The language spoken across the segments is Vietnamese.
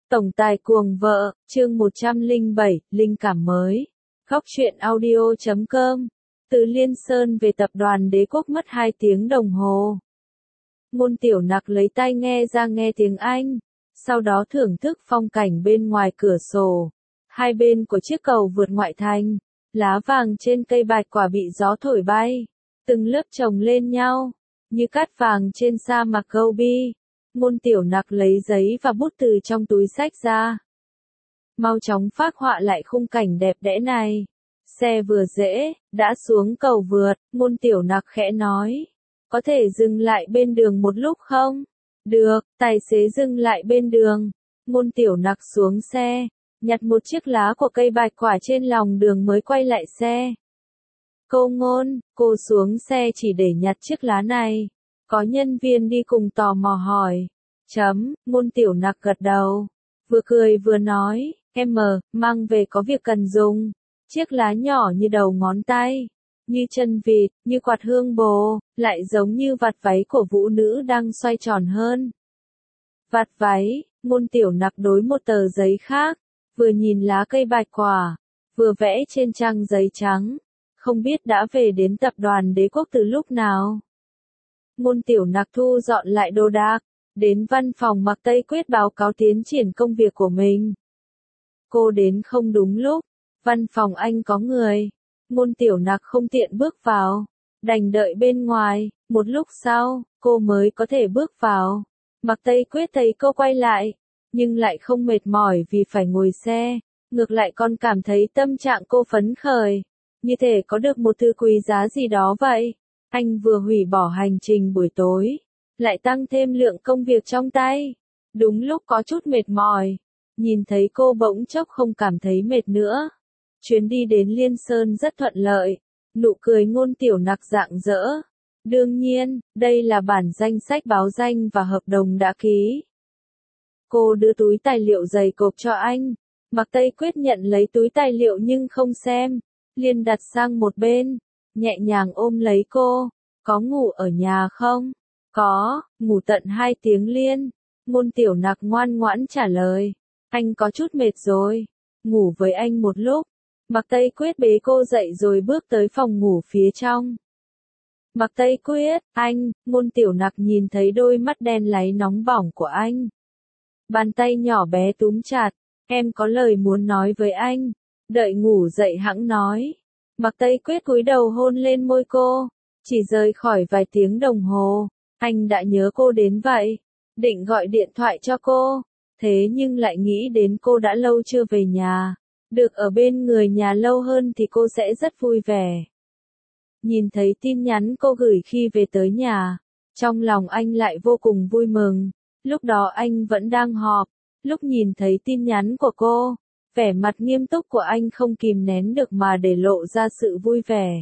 Tổng tài cuồng vợ, chương 107, linh cảm mới. Góc truyện audio.com. Từ Liên Sơn về tập đoàn Đế Quốc mất 2 tiếng đồng hồ. Ngôn Tiểu Nặc lấy tai nghe ra nghe tiếng Anh, sau đó thưởng thức phong cảnh bên ngoài cửa sổ. Hai bên của chiếc cầu vượt ngoại thành, lá vàng trên cây bạch quả bị gió thổi bay, từng lớp chồng lên nhau, như cát vàng trên sa mạc Gobi. Ngôn Tiểu Nặc lấy giấy và bút từ trong túi xách ra. Mau chóng phác họa lại khung cảnh đẹp đẽ này. Xe vừa dễ, đã xuống cầu vượt, Ngôn Tiểu Nặc khẽ nói. Có thể dừng lại bên đường một lúc không? Được, tài xế dừng lại bên đường. Ngôn Tiểu Nặc xuống xe, nhặt một chiếc lá của cây bạch quả trên lòng đường mới quay lại xe. Cô Ngôn, cô xuống xe chỉ để nhặt chiếc lá này. Có nhân viên đi cùng tò mò hỏi. Ngôn Tiểu Nặc gật đầu. Vừa cười vừa nói, mang về có việc cần dùng. Chiếc lá nhỏ như đầu ngón tay, như chân vịt, như quạt hương bồ, lại giống như vạt váy của vũ nữ đang xoay tròn hơn. Vạt váy, Ngôn Tiểu Nặc đối một tờ giấy khác, vừa nhìn lá cây bạch quả, vừa vẽ trên trang giấy trắng. Không biết đã về đến tập đoàn Đế Quốc từ lúc nào. Ngôn Tiểu Nặc thu dọn lại đồ đạc, đến văn phòng Mạc Tây Quyết báo cáo tiến triển công việc của mình. Cô đến không đúng lúc, văn phòng anh có người. Ngôn Tiểu Nặc không tiện bước vào, đành đợi bên ngoài. Một lúc sau, cô mới có thể bước vào. Mạc Tây Quyết thấy cô quay lại, nhưng lại không mệt mỏi vì phải ngồi xe, ngược lại còn cảm thấy tâm trạng cô phấn khởi, như thể có được một thứ quý giá gì đó vậy. Anh vừa hủy bỏ hành trình buổi tối, lại tăng thêm lượng công việc trong tay. Đúng lúc có chút mệt mỏi, nhìn thấy cô bỗng chốc không cảm thấy mệt nữa. Chuyến đi đến Liên Sơn rất thuận lợi, nụ cười Ngôn Tiểu Nặc rạng rỡ. Đương nhiên, đây là bản danh sách báo danh và hợp đồng đã ký. Cô đưa túi tài liệu dày cộp cho anh. Mạc Tây Quyết nhận lấy túi tài liệu nhưng không xem, liền đặt sang một bên, nhẹ nhàng ôm lấy cô. Có ngủ ở nhà không? Có, ngủ tận 2 tiếng liên. Ngôn Tiểu Nặc ngoan ngoãn trả lời. Anh có chút mệt rồi, ngủ với anh một lúc. Mạc Tây Quyết bế cô dậy rồi bước tới phòng ngủ phía trong. Mạc Tây Quyết, anh. Ngôn Tiểu Nặc nhìn thấy đôi mắt đen láy nóng bỏng của anh. Bàn tay nhỏ bé túm chặt. Em có lời muốn nói với anh. Đợi ngủ dậy hẵng nói. Mạc Tây Quyết cúi đầu hôn lên môi cô. Chỉ rời khỏi vài tiếng đồng hồ, anh đã nhớ cô đến vậy. Định gọi điện thoại cho cô, thế nhưng lại nghĩ đến cô đã lâu chưa về nhà. Được ở bên người nhà lâu hơn thì cô sẽ rất vui vẻ. Nhìn thấy tin nhắn cô gửi khi về tới nhà, trong lòng anh lại vô cùng vui mừng. Lúc đó anh vẫn đang họp, lúc nhìn thấy tin nhắn của cô, vẻ mặt nghiêm túc của anh không kìm nén được mà để lộ ra sự vui vẻ.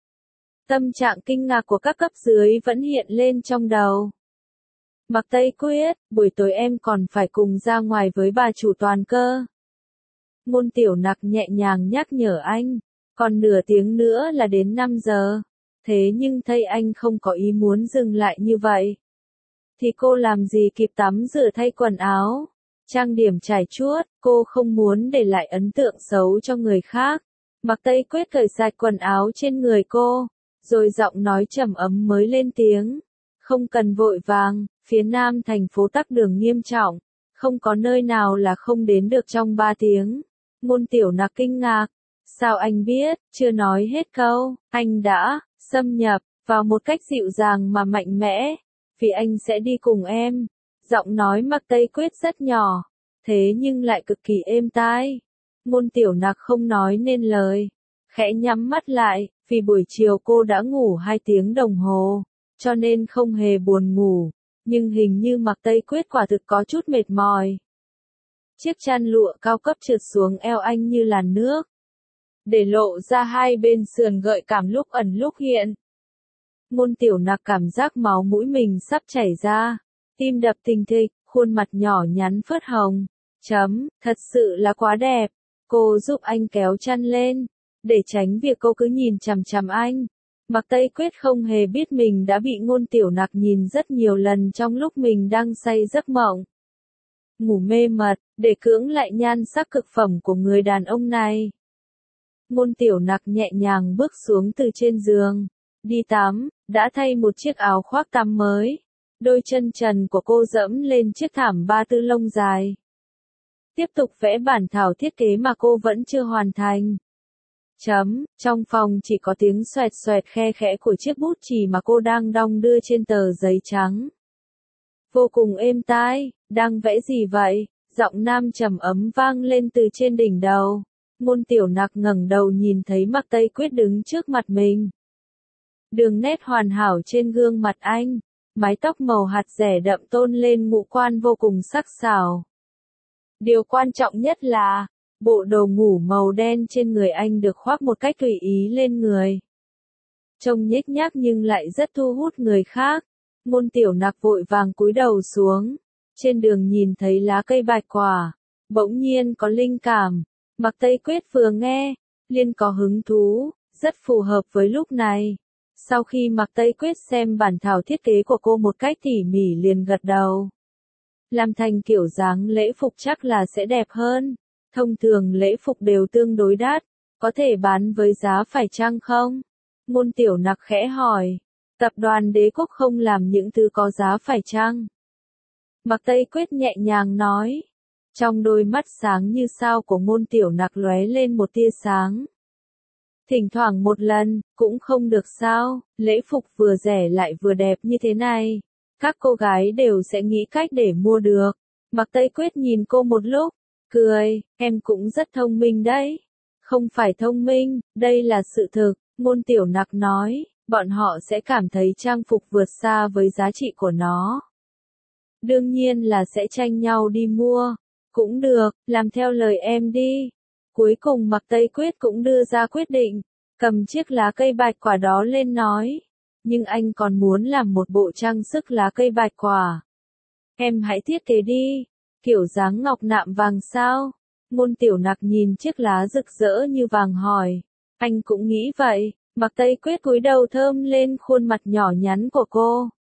Tâm trạng kinh ngạc của các cấp dưới vẫn hiện lên trong đầu. Mạc Tây Quyết, buổi tối em còn phải cùng ra ngoài với bà chủ toàn cơ. Ngôn Tiểu Nặc nhẹ nhàng nhắc nhở anh, còn nửa tiếng nữa là đến 5 giờ. Thế nhưng thấy anh không có ý muốn dừng lại như vậy, thì cô làm gì kịp tắm rửa thay quần áo, trang điểm trải chuốt. Cô không muốn để lại ấn tượng xấu cho người khác. Mạc Tây Quyết cởi sạch quần áo trên người cô, rồi giọng nói trầm ấm mới lên tiếng. Không cần vội vàng, phía nam thành phố tắc đường nghiêm trọng, không có nơi nào là không đến được trong 3 tiếng. Ngôn Tiểu Nặc kinh ngạc. Sao anh biết? Chưa nói hết câu, anh đã xâm nhập vào một cách dịu dàng mà mạnh mẽ. Vì anh sẽ đi cùng em. Giọng nói Mạc Tây Quyết rất nhỏ, thế nhưng lại cực kỳ êm tai. Ngôn Tiểu Nặc không nói nên lời, khẽ nhắm mắt lại. Vì buổi chiều cô đã ngủ 2 tiếng đồng hồ, cho nên không hề buồn ngủ. Nhưng hình như Mạc Tây Quyết quả thực có chút mệt mỏi. Chiếc chăn lụa cao cấp trượt xuống eo anh như làn nước, để lộ ra hai bên sườn gợi cảm lúc ẩn lúc hiện. Ngôn Tiểu Nặc cảm giác máu mũi mình sắp chảy ra, tim đập thình thịch, khuôn mặt nhỏ nhắn phớt hồng. Thật sự là quá đẹp. Cô giúp anh kéo chăn lên, để tránh việc cô cứ nhìn chằm chằm anh. Mạc Tây Quyết không hề biết mình đã bị Ngôn Tiểu Nặc nhìn rất nhiều lần trong lúc mình đang say giấc mộng. ngủ mê mật, để cưỡng lại nhan sắc cực phẩm của người đàn ông này. Ngôn Tiểu Nặc nhẹ nhàng bước xuống từ trên giường, đi tắm, đã thay một chiếc áo khoác tắm mới. Đôi chân trần của cô dẫm lên chiếc thảm ba tư lông dài. Tiếp tục vẽ bản thảo thiết kế mà cô vẫn chưa hoàn thành. Trong phòng chỉ có tiếng xoẹt xoẹt khe khẽ của chiếc bút chì mà cô đang đong đưa trên tờ giấy trắng. Vô cùng êm tai, đang vẽ gì vậy? Giọng nam trầm ấm vang lên từ trên đỉnh đầu. Ngôn Tiểu Nặc ngẩng đầu nhìn thấy Mạc Tây Quyết đứng trước mặt mình. Đường nét hoàn hảo trên gương mặt anh, mái tóc màu hạt rẻ đậm tôn lên ngũ quan vô cùng sắc sảo. Điều quan trọng nhất là, bộ đồ ngủ màu đen trên người anh được khoác một cách tùy ý lên người. Trông nhếch nhác nhưng lại rất thu hút người khác. Ngôn Tiểu Nặc vội vàng cúi đầu xuống. Trên đường nhìn thấy lá cây bạch quả, bỗng nhiên có linh cảm. Mạc Tây Quyết vừa nghe, liền có hứng thú, rất phù hợp với lúc này. Sau khi Mạc Tây Quyết xem bản thảo thiết kế của cô một cách tỉ mỉ liền gật đầu. Làm thành kiểu dáng lễ phục chắc là sẽ đẹp hơn. Thông thường lễ phục đều tương đối đắt, có thể bán với giá phải chăng không? Ngôn Tiểu Nặc khẽ hỏi. Tập đoàn Đế Quốc không làm những thứ có giá phải chăng? Mạc Tây Quyết nhẹ nhàng nói. Trong đôi mắt sáng như sao của Ngôn Tiểu Nặc lóe lên một tia sáng. Thỉnh thoảng một lần, cũng không được sao, lễ phục vừa rẻ lại vừa đẹp như thế này. Các cô gái đều sẽ nghĩ cách để mua được. Mạc Tây Quyết nhìn cô một lúc, cười, em cũng rất thông minh đấy. Không phải thông minh, đây là sự thực, Ngôn Tiểu Nặc nói, bọn họ sẽ cảm thấy trang phục vượt xa với giá trị của nó. Đương nhiên là sẽ tranh nhau đi mua. Cũng được, làm theo lời em đi. Cuối cùng Mạc Tây Quyết cũng đưa ra quyết định, cầm chiếc lá cây bạch quả đó lên nói. Nhưng anh còn muốn làm một bộ trang sức lá cây bạch quả. Em hãy thiết kế đi, kiểu dáng ngọc nạm vàng sao? Ngôn Tiểu Nặc nhìn chiếc lá rực rỡ như vàng hỏi. Anh cũng nghĩ vậy, Mạc Tây Quyết cúi đầu thơm lên khuôn mặt nhỏ nhắn của cô.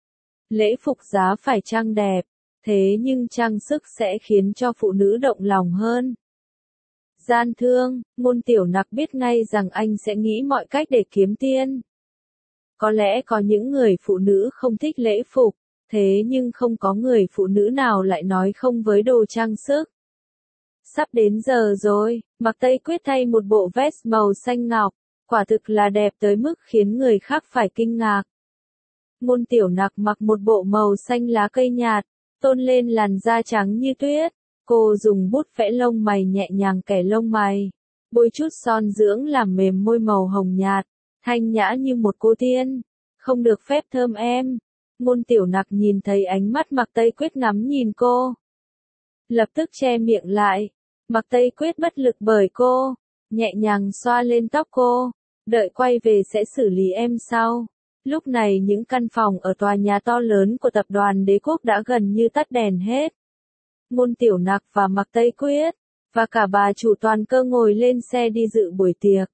Lễ phục giá phải chăng đẹp, thế nhưng trang sức sẽ khiến cho phụ nữ động lòng hơn. Gian thương, Ngôn Tiểu Nặc biết ngay rằng anh sẽ nghĩ mọi cách để kiếm tiền. Có lẽ có những người phụ nữ không thích lễ phục, thế nhưng không có người phụ nữ nào lại nói không với đồ trang sức. Sắp đến giờ rồi, Mạc Tây Quyết thay một bộ vest màu xanh ngọc, quả thực là đẹp tới mức khiến người khác phải kinh ngạc. Ngôn Tiểu Nặc mặc một bộ màu xanh lá cây nhạt, tôn lên làn da trắng như tuyết. Cô dùng bút vẽ lông mày nhẹ nhàng kẻ lông mày, bôi chút son dưỡng làm mềm môi màu hồng nhạt, thanh nhã như một cô tiên. Không được phép thơm em. Ngôn Tiểu Nặc nhìn thấy ánh mắt Mạc Tây Quyết ngắm nhìn cô, lập tức che miệng lại. Mạc Tây Quyết bất lực bởi cô, nhẹ nhàng xoa lên tóc cô, đợi quay về sẽ xử lý em sau. Lúc này những căn phòng ở tòa nhà to lớn của tập đoàn Đế Quốc đã gần như tắt đèn hết. Ngôn Tiểu Nặc và Mạc Tây Quyết, và cả bà chủ Toàn Cơ ngồi lên xe đi dự buổi tiệc.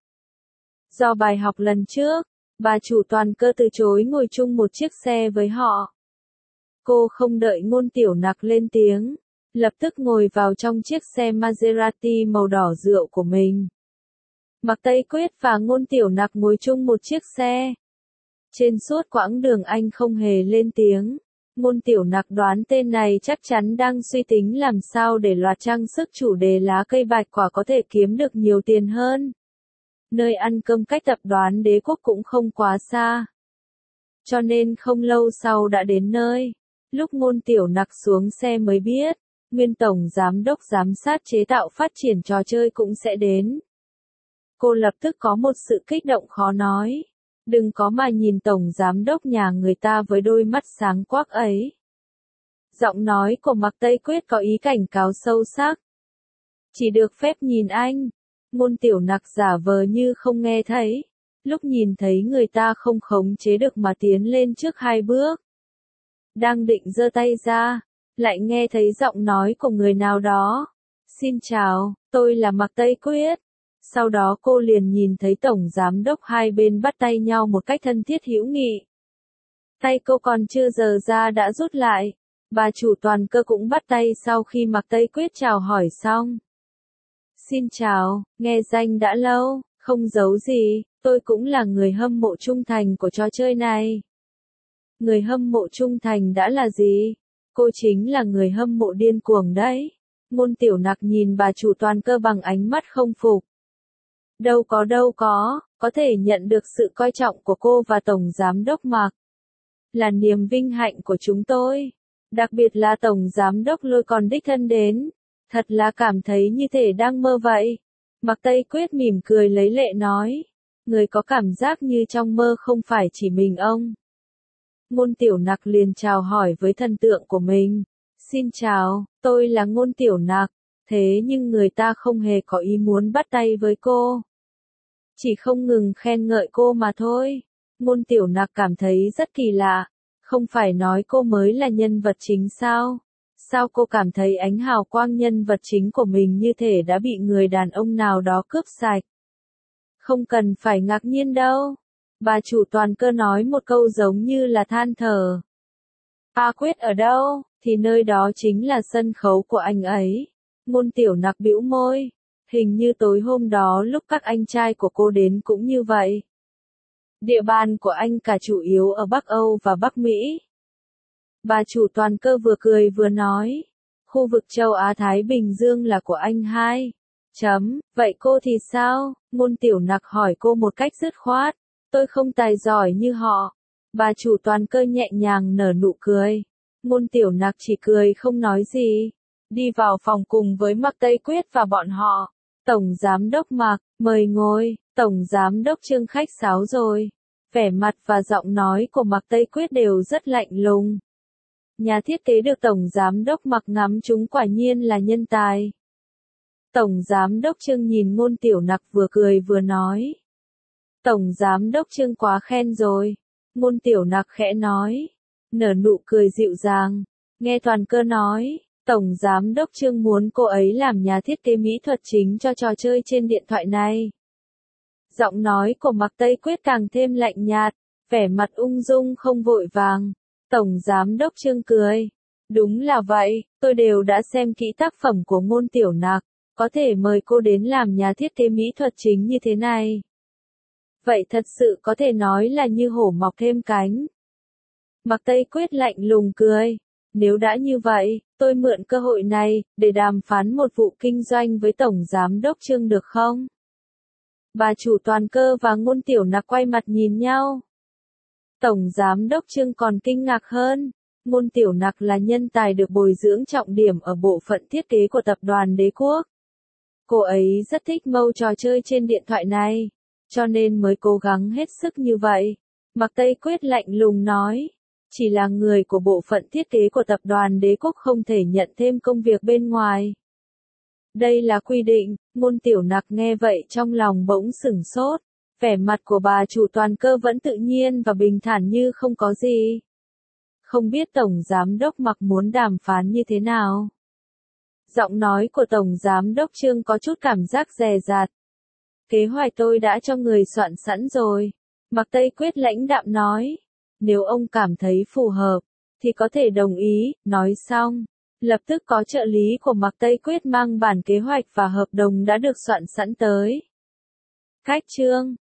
Do bài học lần trước, bà chủ Toàn Cơ từ chối ngồi chung một chiếc xe với họ. Cô không đợi Ngôn Tiểu Nặc lên tiếng, lập tức ngồi vào trong chiếc xe Maserati màu đỏ rượu của mình. Mạc Tây Quyết và Ngôn Tiểu Nặc ngồi chung một chiếc xe. Trên suốt quãng đường anh không hề lên tiếng. Ngôn Tiểu Nặc đoán tên này chắc chắn đang suy tính làm sao để loạt trang sức chủ đề lá cây bạch quả có thể kiếm được nhiều tiền hơn. Nơi ăn cơm cách tập đoàn Đế Quốc cũng không quá xa. Cho nên không lâu sau đã đến nơi. Lúc Ngôn Tiểu Nặc xuống xe mới biết, nguyên tổng giám đốc giám sát chế tạo phát triển trò chơi cũng sẽ đến. Cô lập tức có một sự kích động khó nói. Đừng có mà nhìn tổng giám đốc nhà người ta với đôi mắt sáng quắc ấy. Giọng nói của Mạc Tây Quyết có ý cảnh cáo sâu sắc. Chỉ được phép nhìn anh. Ngôn Tiểu Nặc giả vờ như không nghe thấy. Lúc nhìn thấy người ta không khống chế được mà tiến lên trước 2 bước. Đang định giơ tay ra, lại nghe thấy giọng nói của người nào đó. Xin chào, tôi là Mạc Tây Quyết. Sau đó cô liền nhìn thấy tổng giám đốc hai bên bắt tay nhau một cách thân thiết hữu nghị. Tay cô còn chưa giơ ra đã rút lại. Bà chủ toàn cơ cũng bắt tay sau khi Mạc Tây Quyết chào hỏi xong. Xin chào, nghe danh đã lâu, không giấu gì, tôi cũng là người hâm mộ trung thành của trò chơi này. Người hâm mộ trung thành đã là gì? Cô chính là người hâm mộ điên cuồng đấy. Ngôn Tiểu Nặc nhìn bà chủ toàn cơ bằng ánh mắt không phục. Đâu có thể nhận được sự coi trọng của cô và Tổng Giám đốc Mạc. Là niềm vinh hạnh của chúng tôi. Đặc biệt là Tổng Giám đốc Lôi còn đích thân đến. Thật là cảm thấy như thể đang mơ vậy. Mạc Tây Quyết mỉm cười lấy lệ nói. Người có cảm giác như trong mơ không phải chỉ mình ông. Ngôn Tiểu Nặc liền chào hỏi với thần tượng của mình. Xin chào, tôi là Ngôn Tiểu Nặc. Thế nhưng người ta không hề có ý muốn bắt tay với cô. Chỉ không ngừng khen ngợi cô mà thôi. Ngôn Tiểu Nặc cảm thấy rất kỳ lạ. Không phải nói cô mới là nhân vật chính sao? Sao cô cảm thấy ánh hào quang nhân vật chính của mình như thể đã bị người đàn ông nào đó cướp sạch? Không cần phải ngạc nhiên đâu. Bà chủ toàn cơ nói một câu giống như là than thở. A Quyết ở đâu, thì nơi đó chính là sân khấu của anh ấy. Ngôn Tiểu Nặc bĩu môi. Hình như tối hôm đó lúc các anh trai của cô đến cũng như vậy. Địa bàn của anh cả chủ yếu ở Bắc Âu và Bắc Mỹ. Bà chủ toàn cơ vừa cười vừa nói. Khu vực châu Á Thái Bình Dương là của anh hai. Vậy cô thì sao? Ngôn Tiểu Nặc hỏi cô một cách dứt khoát. Tôi không tài giỏi như họ. Bà chủ toàn cơ nhẹ nhàng nở nụ cười. Ngôn Tiểu Nặc chỉ cười không nói gì. Đi vào phòng cùng với Mạc Tây Quyết và bọn họ. Tổng Giám đốc Mạc, mời ngồi. Tổng Giám đốc Trương khách sáo rồi. Vẻ mặt và giọng nói của Mạc Tây Quyết đều rất lạnh lùng. Nhà thiết kế được Tổng Giám đốc Mạc ngắm chúng quả nhiên là nhân tài. Tổng Giám đốc Trương nhìn Ngôn Tiểu Nặc vừa cười vừa nói. Tổng Giám đốc Trương quá khen rồi. Ngôn Tiểu Nặc khẽ nói. Nở nụ cười dịu dàng. Nghe toàn cơ nói. Tổng Giám đốc Trương muốn cô ấy làm nhà thiết kế mỹ thuật chính cho trò chơi trên điện thoại này. Giọng nói của Mạc Tây Quyết càng thêm lạnh nhạt. Vẻ mặt ung dung không vội vàng. Tổng Giám đốc Trương cười. Đúng là vậy, tôi đều đã xem kỹ tác phẩm của Ngôn Tiểu Nặc. Có thể mời cô đến làm nhà thiết kế mỹ thuật chính như thế này. Vậy thật sự có thể nói là như hổ mọc thêm cánh. Mạc Tây Quyết lạnh lùng cười. Nếu đã như vậy, tôi mượn cơ hội này, để đàm phán một vụ kinh doanh với Tổng Giám đốc Trương được không? Bà chủ toàn cơ và Ngôn Tiểu Nặc quay mặt nhìn nhau. Tổng Giám đốc Trương còn kinh ngạc hơn. Ngôn Tiểu Nặc là nhân tài được bồi dưỡng trọng điểm ở bộ phận thiết kế của tập đoàn Đế Quốc. Cô ấy rất thích mâu trò chơi trên điện thoại này, cho nên mới cố gắng hết sức như vậy. Mạc Tây Quyết lạnh lùng nói. Chỉ là người của bộ phận thiết kế của tập đoàn Đế Quốc không thể nhận thêm công việc bên ngoài. Đây là quy định. Ngôn Tiểu Nặc nghe vậy trong lòng bỗng sửng sốt. Vẻ mặt của bà chủ toàn cơ vẫn tự nhiên và bình thản như không có gì. Không biết Tổng Giám đốc Mạc muốn đàm phán như thế nào? Giọng nói của Tổng Giám đốc Trương có chút cảm giác dè dặt. Kế hoạch tôi đã cho người soạn sẵn rồi. Mạc Tây Quyết lãnh đạm nói. Nếu ông cảm thấy phù hợp, thì có thể đồng ý. Nói xong, lập tức có trợ lý của Mạc Tây Quyết mang bản kế hoạch và hợp đồng đã được soạn sẵn tới. Khách Trương,